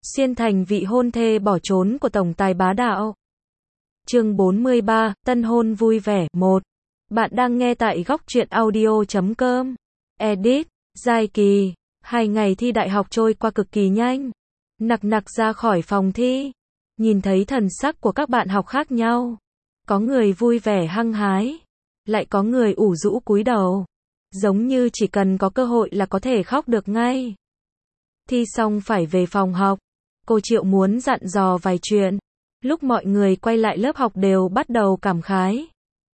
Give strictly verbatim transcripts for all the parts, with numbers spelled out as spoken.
Xuyên thành vị hôn thê bỏ trốn của tổng tài bá đạo. Chương bốn mươi ba, tân hôn vui vẻ. một. Bạn đang nghe tại góc truyện audio chấm com. Edit, Giai Kỳ. Hai ngày thi đại học trôi qua cực kỳ nhanh. Nặc nặc ra khỏi phòng thi, nhìn thấy thần sắc của các bạn học khác nhau. Có người vui vẻ hăng hái, lại có người ủ rũ cúi đầu, giống như chỉ cần có cơ hội là có thể khóc được ngay. Thi xong phải về phòng học, cô Triệu muốn dặn dò vài chuyện. Lúc mọi người quay lại lớp học đều bắt đầu cảm khái.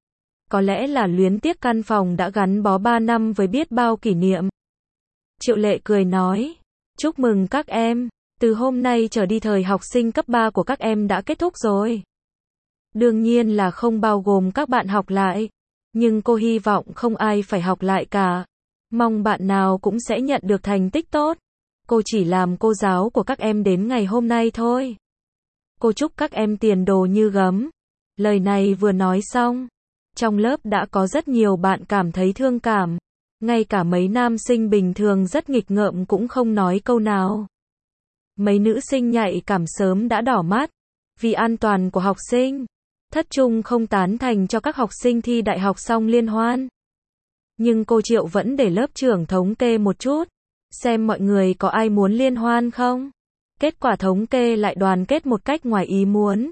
Có lẽ là luyến tiếc căn phòng đã gắn bó ba năm với biết bao kỷ niệm. Triệu Lệ cười nói, chúc mừng các em, từ hôm nay trở đi thời học sinh cấp ba của các em đã kết thúc rồi. Đương nhiên là không bao gồm các bạn học lại, nhưng cô hy vọng không ai phải học lại cả. Mong bạn nào cũng sẽ nhận được thành tích tốt. Cô chỉ làm cô giáo của các em đến ngày hôm nay thôi. Cô chúc các em tiền đồ như gấm. Lời này vừa nói xong, trong lớp đã có rất nhiều bạn cảm thấy thương cảm. Ngay cả mấy nam sinh bình thường rất nghịch ngợm cũng không nói câu nào. Mấy nữ sinh nhạy cảm sớm đã đỏ mắt. Vì an toàn của học sinh, thất trung không tán thành cho các học sinh thi đại học xong liên hoan. Nhưng cô Triệu vẫn để lớp trưởng thống kê một chút, xem mọi người có ai muốn liên hoan không. Kết quả thống kê lại đoàn kết một cách ngoài ý muốn.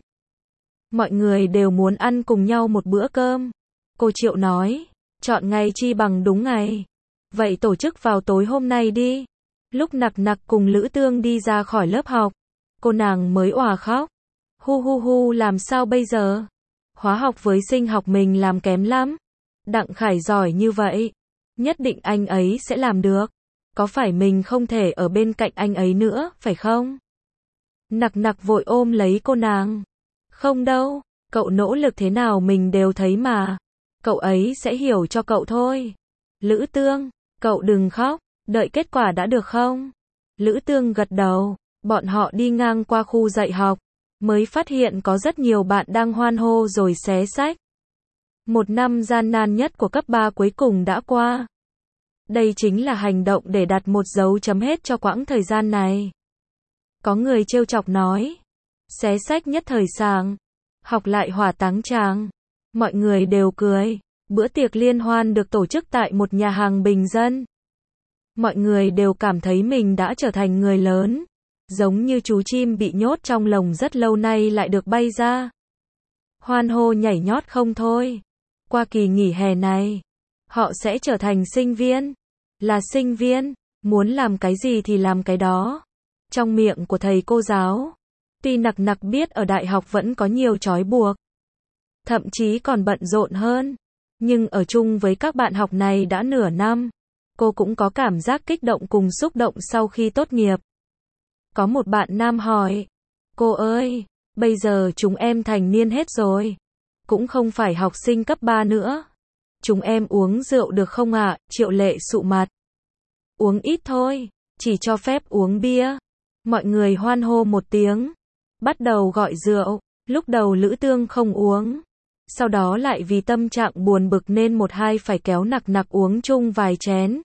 Mọi người đều muốn ăn cùng nhau một bữa cơm. Cô Triệu nói, chọn ngày chi bằng đúng ngày. Vậy tổ chức vào tối hôm nay đi. Lúc Nặc Nặc cùng Lữ Tương đi ra khỏi lớp học, cô nàng mới òa khóc. Hu hu hu, làm sao bây giờ? Hóa học với sinh học mình làm kém lắm. Đặng Khải giỏi như vậy, nhất định anh ấy sẽ làm được. Có phải mình không thể ở bên cạnh anh ấy nữa, phải không? Nặc Nặc vội ôm lấy cô nàng. Không đâu, cậu nỗ lực thế nào mình đều thấy mà. Cậu ấy sẽ hiểu cho cậu thôi. Lữ Tương, cậu đừng khóc, đợi kết quả đã được không? Lữ Tương gật đầu. Bọn họ đi ngang qua khu dạy học, mới phát hiện có rất nhiều bạn đang hoan hô rồi xé sách. Một năm gian nan nhất của cấp ba cuối cùng đã qua. Đây chính là hành động để đặt một dấu chấm hết cho quãng thời gian này. Có người trêu chọc nói, xé sách nhất thời sàng, học lại hỏa táng tràng. Mọi người đều cười. Bữa tiệc liên hoan được tổ chức tại một nhà hàng bình dân. Mọi người đều cảm thấy mình đã trở thành người lớn, giống như chú chim bị nhốt trong lồng rất lâu nay lại được bay ra. Hoan hô nhảy nhót không thôi. Qua kỳ nghỉ hè này, họ sẽ trở thành sinh viên. Là sinh viên, muốn làm cái gì thì làm cái đó. Trong miệng của thầy cô giáo, tuy Nặc Nặc biết ở đại học vẫn có nhiều trói buộc, thậm chí còn bận rộn hơn, nhưng ở chung với các bạn học này đã nửa năm, cô cũng có cảm giác kích động cùng xúc động sau khi tốt nghiệp. Có một bạn nam hỏi, cô ơi, bây giờ chúng em thành niên hết rồi, cũng không phải học sinh cấp ba nữa. Chúng em uống rượu được không ạ? Triệu Lệ sụ mặt. Uống ít thôi, chỉ cho phép uống bia. Mọi người hoan hô một tiếng, bắt đầu gọi rượu. Lúc đầu Lữ Tương không uống, sau đó lại vì tâm trạng buồn bực nên một hai phải kéo Nặc Nặc uống chung vài chén.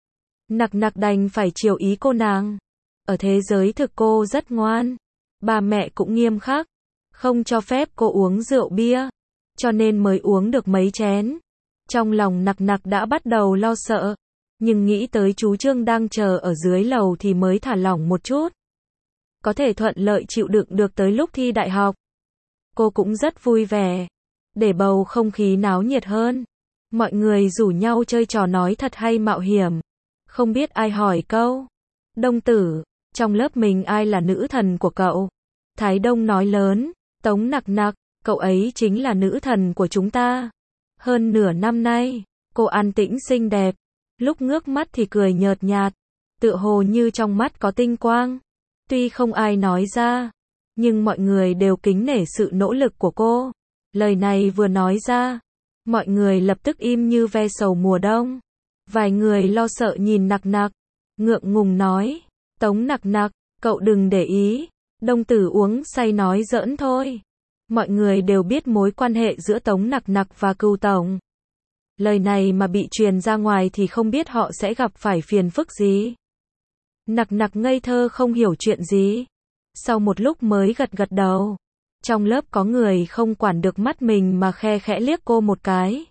Nặc Nặc đành phải chiều ý cô nàng. Ở thế giới thực cô rất ngoan, bà mẹ cũng nghiêm khắc, không cho phép cô uống rượu bia, cho nên mới uống được mấy chén. Trong lòng Nặc Nặc đã bắt đầu lo sợ, nhưng nghĩ tới chú Trương đang chờ ở dưới lầu thì mới thả lỏng một chút. Có thể thuận lợi chịu đựng được tới lúc thi đại học. Cô cũng rất vui vẻ. Để bầu không khí náo nhiệt hơn, mọi người rủ nhau chơi trò nói thật hay mạo hiểm. Không biết ai hỏi câu, Đông Tử, trong lớp mình ai là nữ thần của cậu? Thái Đông nói lớn, Tống Nặc Nặc, cậu ấy chính là nữ thần của chúng ta. Hơn nửa năm nay, cô an tĩnh xinh đẹp, lúc ngước mắt thì cười nhợt nhạt, tựa hồ như trong mắt có tinh quang. Tuy không ai nói ra, nhưng mọi người đều kính nể sự nỗ lực của cô. Lời này vừa nói ra, mọi người lập tức im như ve sầu mùa đông. Vài người lo sợ nhìn Nặc Nặc, ngượng ngùng nói, Tống Nặc Nặc, cậu đừng để ý, Đông Tử uống say nói giỡn thôi. Mọi người đều biết mối quan hệ giữa Tống Nặc Nặc và Cưu Tổng. Lời này mà bị truyền ra ngoài thì không biết họ sẽ gặp phải phiền phức gì. Nặc Nặc ngây thơ không hiểu chuyện gì. Sau một lúc mới gật gật đầu. Trong lớp có người không quản được mắt mình mà khe khẽ liếc cô một cái.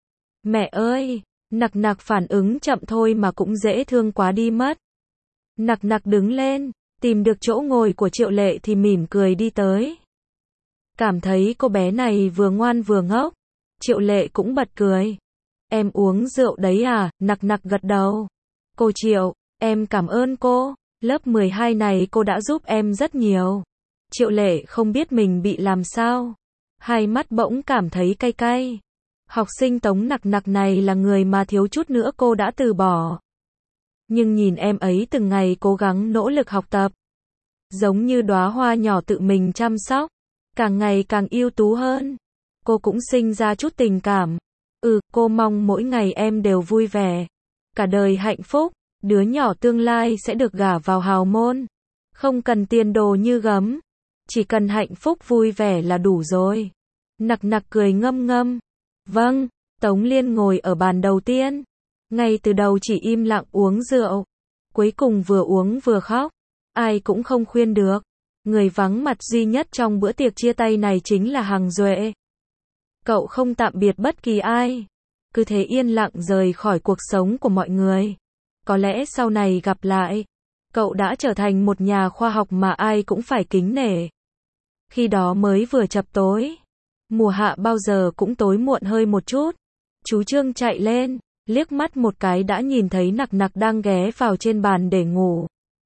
Mẹ ơi, Nặc Nặc phản ứng chậm thôi mà cũng dễ thương quá đi mất. Nặc Nặc đứng lên, tìm được chỗ ngồi của Triệu Lệ thì mỉm cười đi tới. Cảm thấy cô bé này vừa ngoan vừa ngốc, Triệu Lệ cũng bật cười. Em uống rượu đấy à? Nặc Nặc gật đầu. Cô Triệu, em cảm ơn cô, lớp mười hai này cô đã giúp em rất nhiều. Triệu Lệ không biết mình bị làm sao, hai mắt bỗng cảm thấy cay cay. Học sinh Tống Nặc Nặc này là người mà thiếu chút nữa cô đã từ bỏ. Nhưng nhìn em ấy từng ngày cố gắng nỗ lực học tập, giống như đóa hoa nhỏ tự mình chăm sóc, càng ngày càng ưu tú hơn. Cô cũng sinh ra chút tình cảm. Ừ, cô mong mỗi ngày em đều vui vẻ, cả đời hạnh phúc, đứa nhỏ tương lai sẽ được gả vào hào môn. Không cần tiền đồ như gấm, chỉ cần hạnh phúc vui vẻ là đủ rồi. Nặc Nặc cười ngâm ngâm. Vâng, Tống Liên ngồi ở bàn đầu tiên. Ngay từ đầu chỉ im lặng uống rượu. Cuối cùng vừa uống vừa khóc. Ai cũng không khuyên được. Người vắng mặt duy nhất trong bữa tiệc chia tay này chính là Hằng Duệ. Cậu không tạm biệt bất kỳ ai. Cứ thế yên lặng rời khỏi cuộc sống của mọi người. Có lẽ sau này gặp lại, cậu đã trở thành một nhà khoa học mà ai cũng phải kính nể. Khi đó mới vừa chập tối. Mùa hạ bao giờ cũng tối muộn hơi một chút. Chú Trương chạy lên, liếc mắt một cái đã nhìn thấy Nặc Nặc đang ghé vào trên bàn để ngủ.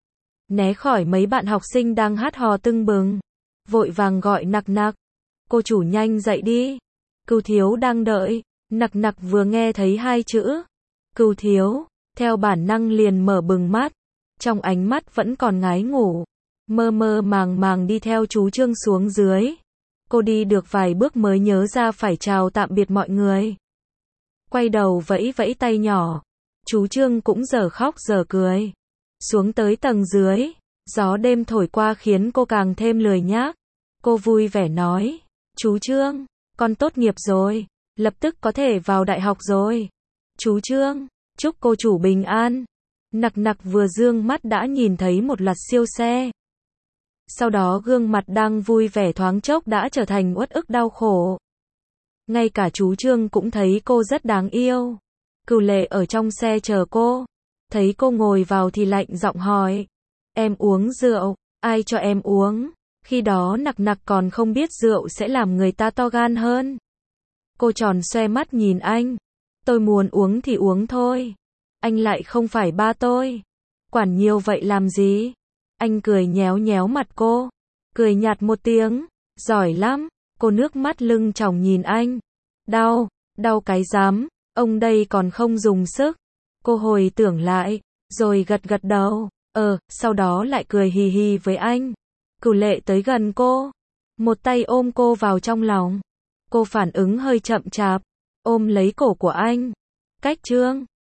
Né khỏi mấy bạn học sinh đang hát hò tưng bừng. Vội vàng gọi Nặc Nặc. Cô chủ nhanh dậy đi. Cưu Thiếu đang đợi. Nặc Nặc vừa nghe thấy hai chữ Cưu Thiếu, theo bản năng liền mở bừng mắt. Trong ánh mắt vẫn còn ngái ngủ. Mơ mơ màng màng đi theo chú Trương xuống dưới. Cô đi được vài bước mới nhớ ra phải chào tạm biệt mọi người. Quay đầu vẫy vẫy tay nhỏ. Chú Trương cũng giờ khóc giờ cười. Xuống tới tầng dưới, gió đêm thổi qua khiến cô càng thêm lười nhác. Cô vui vẻ nói, chú Trương, con tốt nghiệp rồi, lập tức có thể vào đại học rồi. Chú Trương, chúc cô chủ bình an. Nặc Nặc vừa dương mắt đã nhìn thấy một loạt siêu xe. Sau đó gương mặt đang vui vẻ thoáng chốc đã trở thành uất ức đau khổ. Ngay cả chú Trương cũng thấy cô rất đáng yêu. Cửu Lệ ở trong xe chờ cô. Thấy cô ngồi vào thì lạnh giọng hỏi. Em uống rượu, ai cho em uống? Khi đó Nặc Nặc còn không biết rượu sẽ làm người ta to gan hơn. Cô tròn xoe mắt nhìn anh. Tôi muốn uống thì uống thôi. Anh lại không phải ba tôi. Quản nhiều vậy làm gì? Anh cười nhéo nhéo mặt cô. Cười nhạt một tiếng. Giỏi lắm. Cô nước mắt lưng tròng nhìn anh. Đau, đau cái dám. Ông đây còn không dùng sức. Cô hồi tưởng lại. Rồi gật gật đầu. Ờ, sau đó lại cười hì hì với anh. Cửu Lệ tới gần cô. Một tay ôm cô vào trong lòng. Cô phản ứng hơi chậm chạp. Ôm lấy cổ của anh. Cách Trương.